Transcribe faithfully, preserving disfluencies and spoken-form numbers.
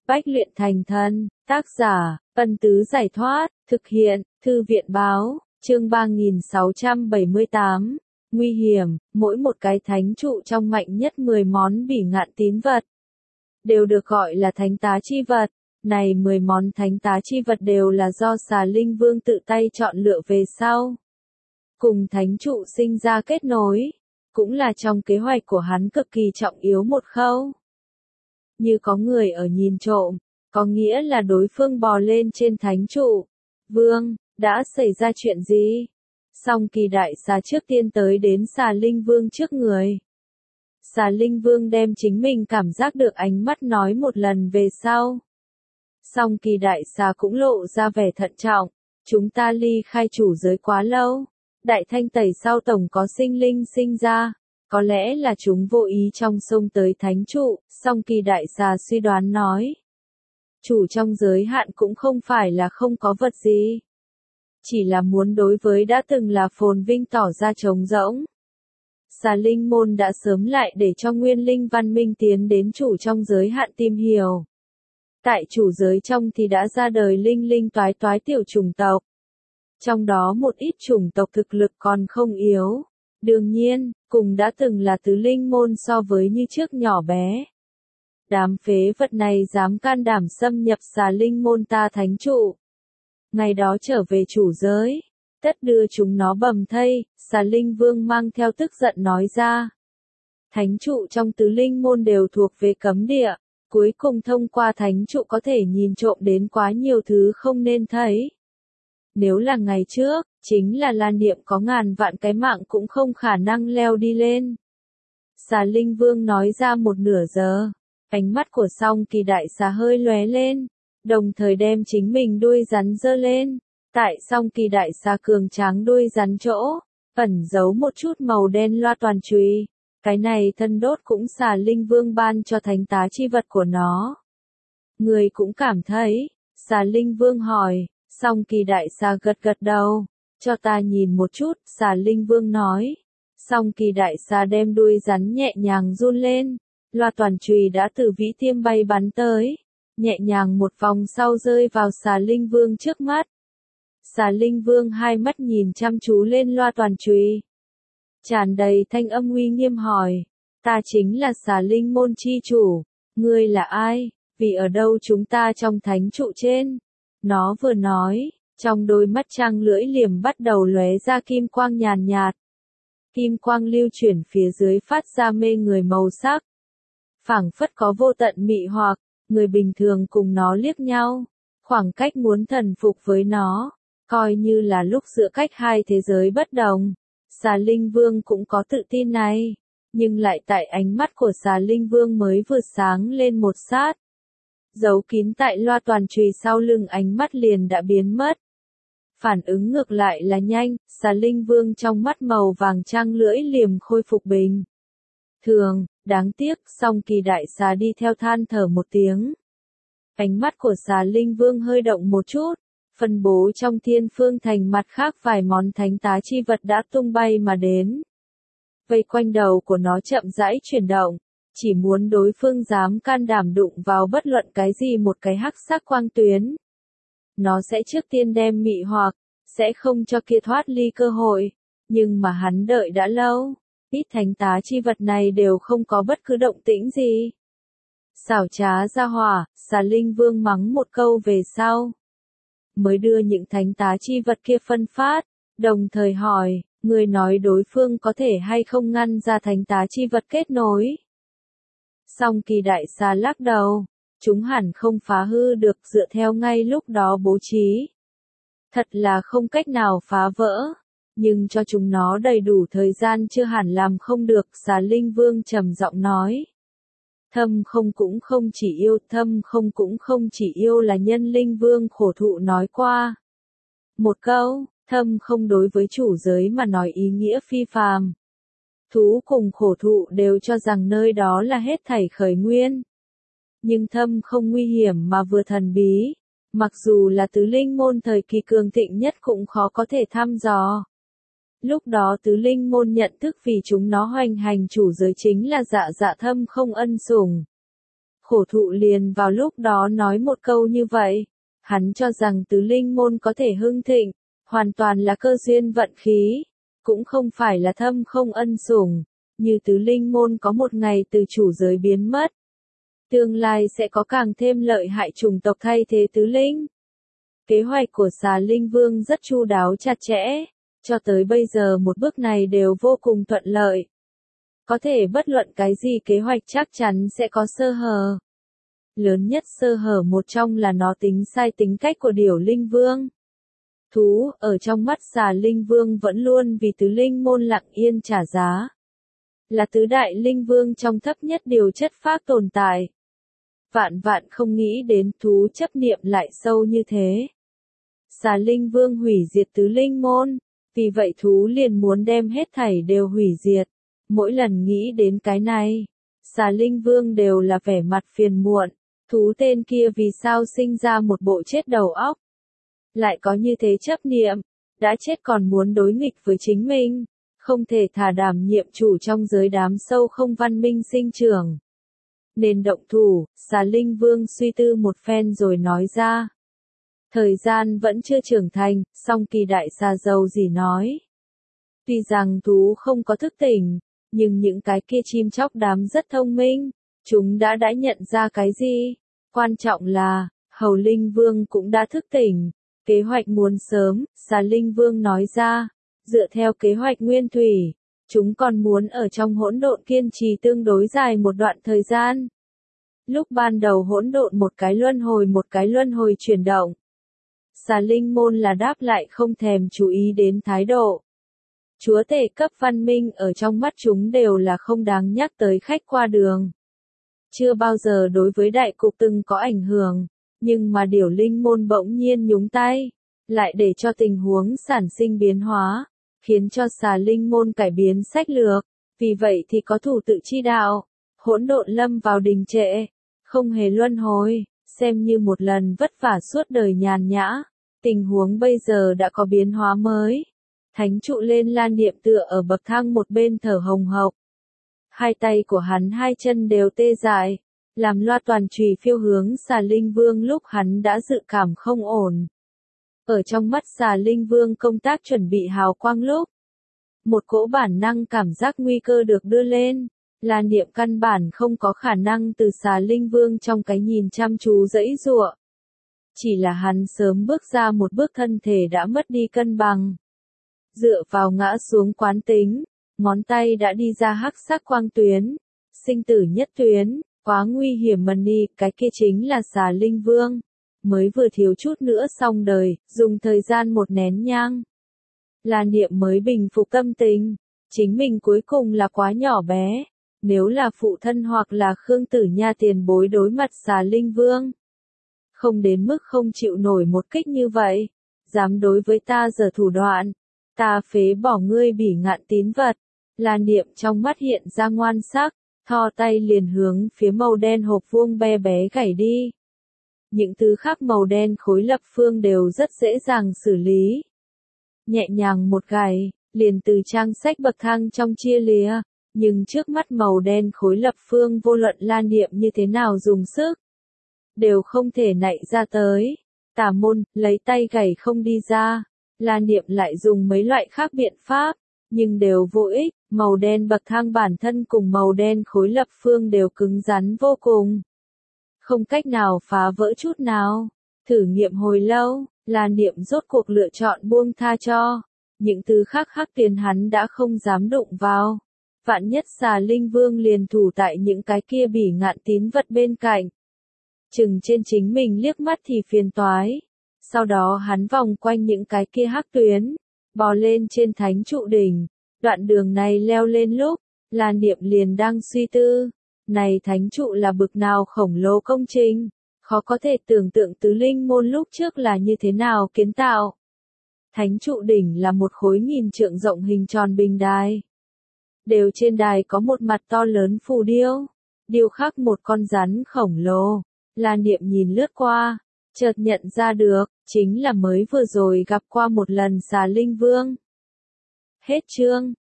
Bách luyện thành thần, tác giả, Ân Tứ Giải Thoát, thực hiện, Thư viện Báo, chương ba nghìn sáu trăm bảy mươi tám. Nguy hiểm, mỗi một cái thánh trụ trong mạnh nhất mười món bỉ ngạn tín vật, đều được gọi là thánh tá chi vật. Này mười món thánh tá chi vật đều là do Xà Linh Vương tự tay chọn lựa về sau, cùng thánh trụ sinh ra kết nối, cũng là trong kế hoạch của hắn cực kỳ trọng yếu một khâu. Như có người ở nhìn trộm, có nghĩa là đối phương bò lên trên thánh trụ. Vương, đã xảy ra chuyện gì? Song Kỳ đại xà trước tiên tới đến Xà Linh Vương trước người. Xà Linh Vương đem chính mình cảm giác được ánh mắt nói một lần về sau. Song Kỳ đại xà cũng lộ ra vẻ thận trọng, chúng ta ly khai chủ giới quá lâu, đại thanh tẩy sau tổng có sinh linh sinh ra, có lẽ là chúng vô ý trong sông tới thánh trụ. Song Kỳ đại xà suy đoán nói, chủ trong giới hạn cũng không phải là không có vật gì, chỉ là muốn đối với đã từng là phồn vinh tỏ ra trống rỗng. Xà Linh môn đã sớm lại để cho nguyên linh văn minh tiến đến chủ trong giới hạn tìm hiểu. Tại chủ giới trong thì đã ra đời linh linh toái toái tiểu chủng tộc. Trong đó một ít chủng tộc thực lực còn không yếu. Đương nhiên, cùng đã từng là tứ linh môn so với như trước nhỏ bé. Đám phế vật này dám can đảm xâm nhập Xà Linh môn ta thánh trụ. Ngày đó trở về chủ giới, tất đưa chúng nó bầm thây. Xà Linh Vương mang theo tức giận nói ra. Thánh trụ trong tứ linh môn đều thuộc về cấm địa. Cuối cùng thông qua thánh trụ có thể nhìn trộm đến quá nhiều thứ không nên thấy. Nếu là ngày trước, chính là Lan Niệm có ngàn vạn cái mạng cũng không khả năng leo đi lên. Xà Linh Vương nói ra một nửa giờ, ánh mắt của Song Kỳ đại xà hơi lóe lên, đồng thời đem chính mình đuôi rắn giơ lên. Tại Song Kỳ đại xà cường tráng đuôi rắn chỗ, ẩn giấu một chút màu đen loa toàn chùy. Cái này thân đốt cũng Xà Linh Vương ban cho thánh tá chi vật của nó. Người cũng cảm thấy, Xà Linh Vương hỏi. Song Kỳ đại xà gật gật đầu, cho ta nhìn một chút. Xà Linh Vương nói. Song Kỳ đại xà đem đuôi rắn nhẹ nhàng run lên, loa toàn chùy đã từ vĩ tiêm bay bắn tới, nhẹ nhàng một vòng sau rơi vào Xà Linh Vương trước mắt. Xà Linh Vương hai mắt nhìn chăm chú lên loa toàn chùy, tràn đầy thanh âm uy nghiêm hỏi, ta chính là Xà Linh môn chi chủ, ngươi là ai, vì ở đâu chúng ta trong thánh trụ trên? Nó vừa nói, trong đôi mắt trăng lưỡi liềm bắt đầu lóe ra kim quang nhàn nhạt. Kim quang lưu chuyển phía dưới phát ra mê người màu sắc. Phảng phất có vô tận mị hoặc, người bình thường cùng nó liếc nhau, khoảng cách muốn thần phục với nó, coi như là lúc giữa cách hai thế giới bất đồng. Xà Linh Vương cũng có tự tin này, nhưng lại tại ánh mắt của Xà Linh Vương mới vừa sáng lên một sát. Giấu kín tại loa toàn chùy sau lưng ánh mắt liền đã biến mất. Phản ứng ngược lại là nhanh, Xà Linh Vương trong mắt màu vàng trăng lưỡi liềm khôi phục bình thường, đáng tiếc. Song Kỳ đại xà đi theo than thở một tiếng. Ánh mắt của Xà Linh Vương hơi động một chút, phân bố trong thiên phương thành mặt khác vài món thánh tá chi vật đã tung bay mà đến. Vây quanh đầu của nó chậm rãi chuyển động. Chỉ muốn đối phương dám can đảm đụng vào bất luận cái gì một cái hắc sắc quang tuyến. Nó sẽ trước tiên đem mị hoặc, sẽ không cho kia thoát ly cơ hội. Nhưng mà hắn đợi đã lâu, ít thánh tá chi vật này đều không có bất cứ động tĩnh gì. Xảo trá ra hỏa, Xà Linh Vương mắng một câu về sau. Mới đưa những thánh tá chi vật kia phân phát, đồng thời hỏi, người nói đối phương có thể hay không ngăn ra thánh tá chi vật kết nối. Song Kỳ đại xà lắc đầu, chúng hẳn không phá hư được dựa theo ngay lúc đó bố trí. Thật là không cách nào phá vỡ, nhưng cho chúng nó đầy đủ thời gian chưa hẳn làm không được. Xà Linh Vương trầm giọng nói. Thâm không cũng không chỉ yêu, thâm không cũng không chỉ yêu là nhân linh vương khổ thụ nói qua. Một câu, thâm không đối với chủ giới mà nói ý nghĩa phi phàm. Thú cùng khổ thụ đều cho rằng nơi đó là hết thảy khởi nguyên. Nhưng thâm không nguy hiểm mà vừa thần bí, mặc dù là tứ linh môn thời kỳ cường thịnh nhất cũng khó có thể thăm dò. Lúc đó tứ linh môn nhận thức vì chúng nó hoành hành chủ giới chính là dạ dạ thâm không ân sủng. Khổ thụ liền vào lúc đó nói một câu như vậy. Hắn cho rằng tứ linh môn có thể hưng thịnh, hoàn toàn là cơ duyên vận khí, cũng không phải là thâm không ân sủng, như tứ linh môn có một ngày từ chủ giới biến mất. Tương lai sẽ có càng thêm lợi hại chủng tộc thay thế tứ linh. Kế hoạch của Xà Linh Vương rất chu đáo chặt chẽ, cho tới bây giờ một bước này đều vô cùng thuận lợi. Có thể bất luận cái gì kế hoạch chắc chắn sẽ có sơ hở. Lớn nhất sơ hở một trong là nó tính sai tính cách của Điểu Linh Vương. Thú, ở trong mắt Xà Linh Vương vẫn luôn vì tứ linh môn lặng yên trả giá. Là tứ đại linh vương trong thấp nhất điều chất phác tồn tại. Vạn vạn không nghĩ đến thú chấp niệm lại sâu như thế. Xà Linh Vương hủy diệt tứ linh môn, vì vậy thú liền muốn đem hết thảy đều hủy diệt. Mỗi lần nghĩ đến cái này, Xà Linh Vương đều là vẻ mặt phiền muộn. Thú tên kia vì sao sinh ra một bộ chết đầu óc? Lại có như thế chấp niệm, đã chết còn muốn đối nghịch với chính mình, không thể thả đảm nhiệm chủ trong giới đám sâu không văn minh sinh trưởng. Nên động thủ, Xà Linh Vương suy tư một phen rồi nói ra. Thời gian vẫn chưa trưởng thành, song kỳ đại xà dầu gì nói. Tuy rằng thú không có thức tỉnh, nhưng những cái kia chim chóc đám rất thông minh, chúng đã đã nhận ra cái gì. Quan trọng là, Hầu Linh Vương cũng đã thức tỉnh, kế hoạch muốn sớm, Xà Linh Vương nói ra. Dựa theo kế hoạch nguyên thủy, chúng còn muốn ở trong hỗn độn kiên trì tương đối dài một đoạn thời gian. Lúc ban đầu hỗn độn một cái luân hồi một cái luân hồi chuyển động. Xà Linh môn là đáp lại không thèm chú ý đến thái độ. Chúa tể cấp văn minh ở trong mắt chúng đều là không đáng nhắc tới khách qua đường. Chưa bao giờ đối với đại cục từng có ảnh hưởng, nhưng mà Điểu Linh môn bỗng nhiên nhúng tay, lại để cho tình huống sản sinh biến hóa, khiến cho Xà Linh môn cải biến sách lược, vì vậy thì có thủ tự chi đạo, hỗn độn lâm vào đình trệ, không hề luân hồi, xem như một lần vất vả suốt đời nhàn nhã, tình huống bây giờ đã có biến hóa mới. Thánh trụ lên lan niệm tựa ở bậc thang một bên thở hồng hộc. Hai tay của hắn hai chân đều tê dại, làm loa toàn chùy phiêu hướng Xà Linh Vương lúc hắn đã dự cảm không ổn. Ở trong mắt Xà Linh Vương công tác chuẩn bị hào quang lúc, một cỗ bản năng cảm giác nguy cơ được đưa lên, là niệm căn bản không có khả năng từ Xà Linh Vương trong cái nhìn chăm chú giãy giụa. Chỉ là hắn sớm bước ra một bước thân thể đã mất đi cân bằng. Dựa vào ngã xuống quán tính, ngón tay đã đi ra hắc sắc quang tuyến, sinh tử nhất tuyến, quá nguy hiểm mần đi, cái kia chính là Xà Linh Vương. Mới vừa thiếu chút nữa xong đời, dùng thời gian một nén nhang. Là niệm mới bình phục tâm tình, chính mình cuối cùng là quá nhỏ bé, nếu là phụ thân hoặc là Khương Tử Nha tiền bối đối mặt Xà Linh Vương. Không đến mức không chịu nổi một kích như vậy, dám đối với ta giở thủ đoạn, ta phế bỏ ngươi bỉ ngạn tín vật. Là niệm trong mắt hiện ra ngoan sắc, thò tay liền hướng phía màu đen hộp vuông bé bé gảy đi. Những thứ khác màu đen khối lập phương đều rất dễ dàng xử lý. Nhẹ nhàng một gảy, liền từ trang sách bậc thang trong chia lìa, nhưng trước mắt màu đen khối lập phương vô luận La Niệm như thế nào dùng sức, đều không thể nạy ra tới. Tà môn, lấy tay gảy không đi ra, La Niệm lại dùng mấy loại khác biện pháp, nhưng đều vô ích, màu đen bậc thang bản thân cùng màu đen khối lập phương đều cứng rắn vô cùng. Không cách nào phá vỡ chút nào. Thử nghiệm hồi lâu, La Niệm rốt cuộc lựa chọn buông tha cho. Những thứ khác khác tiền hắn đã không dám đụng vào. Vạn nhất Xà Linh Vương liền thủ tại những cái kia bỉ ngạn tín vật bên cạnh. Chừng trên chính mình liếc mắt thì phiền toái. Sau đó hắn vòng quanh những cái kia hắc tuyến, bò lên trên thánh trụ đỉnh. Đoạn đường này leo lên lúc, La Niệm liền đang suy tư. Này thánh trụ là bực nào khổng lồ công trình, khó có thể tưởng tượng tứ linh môn lúc trước là như thế nào kiến tạo. Thánh trụ đỉnh là một khối nghìn trượng rộng hình tròn bình đài. Đều trên đài có một mặt to lớn phù điêu, điêu khắc một con rắn khổng lồ. La Niệm nhìn lướt qua, chợt nhận ra được, chính là mới vừa rồi gặp qua một lần Xà Linh Vương. Hết chương.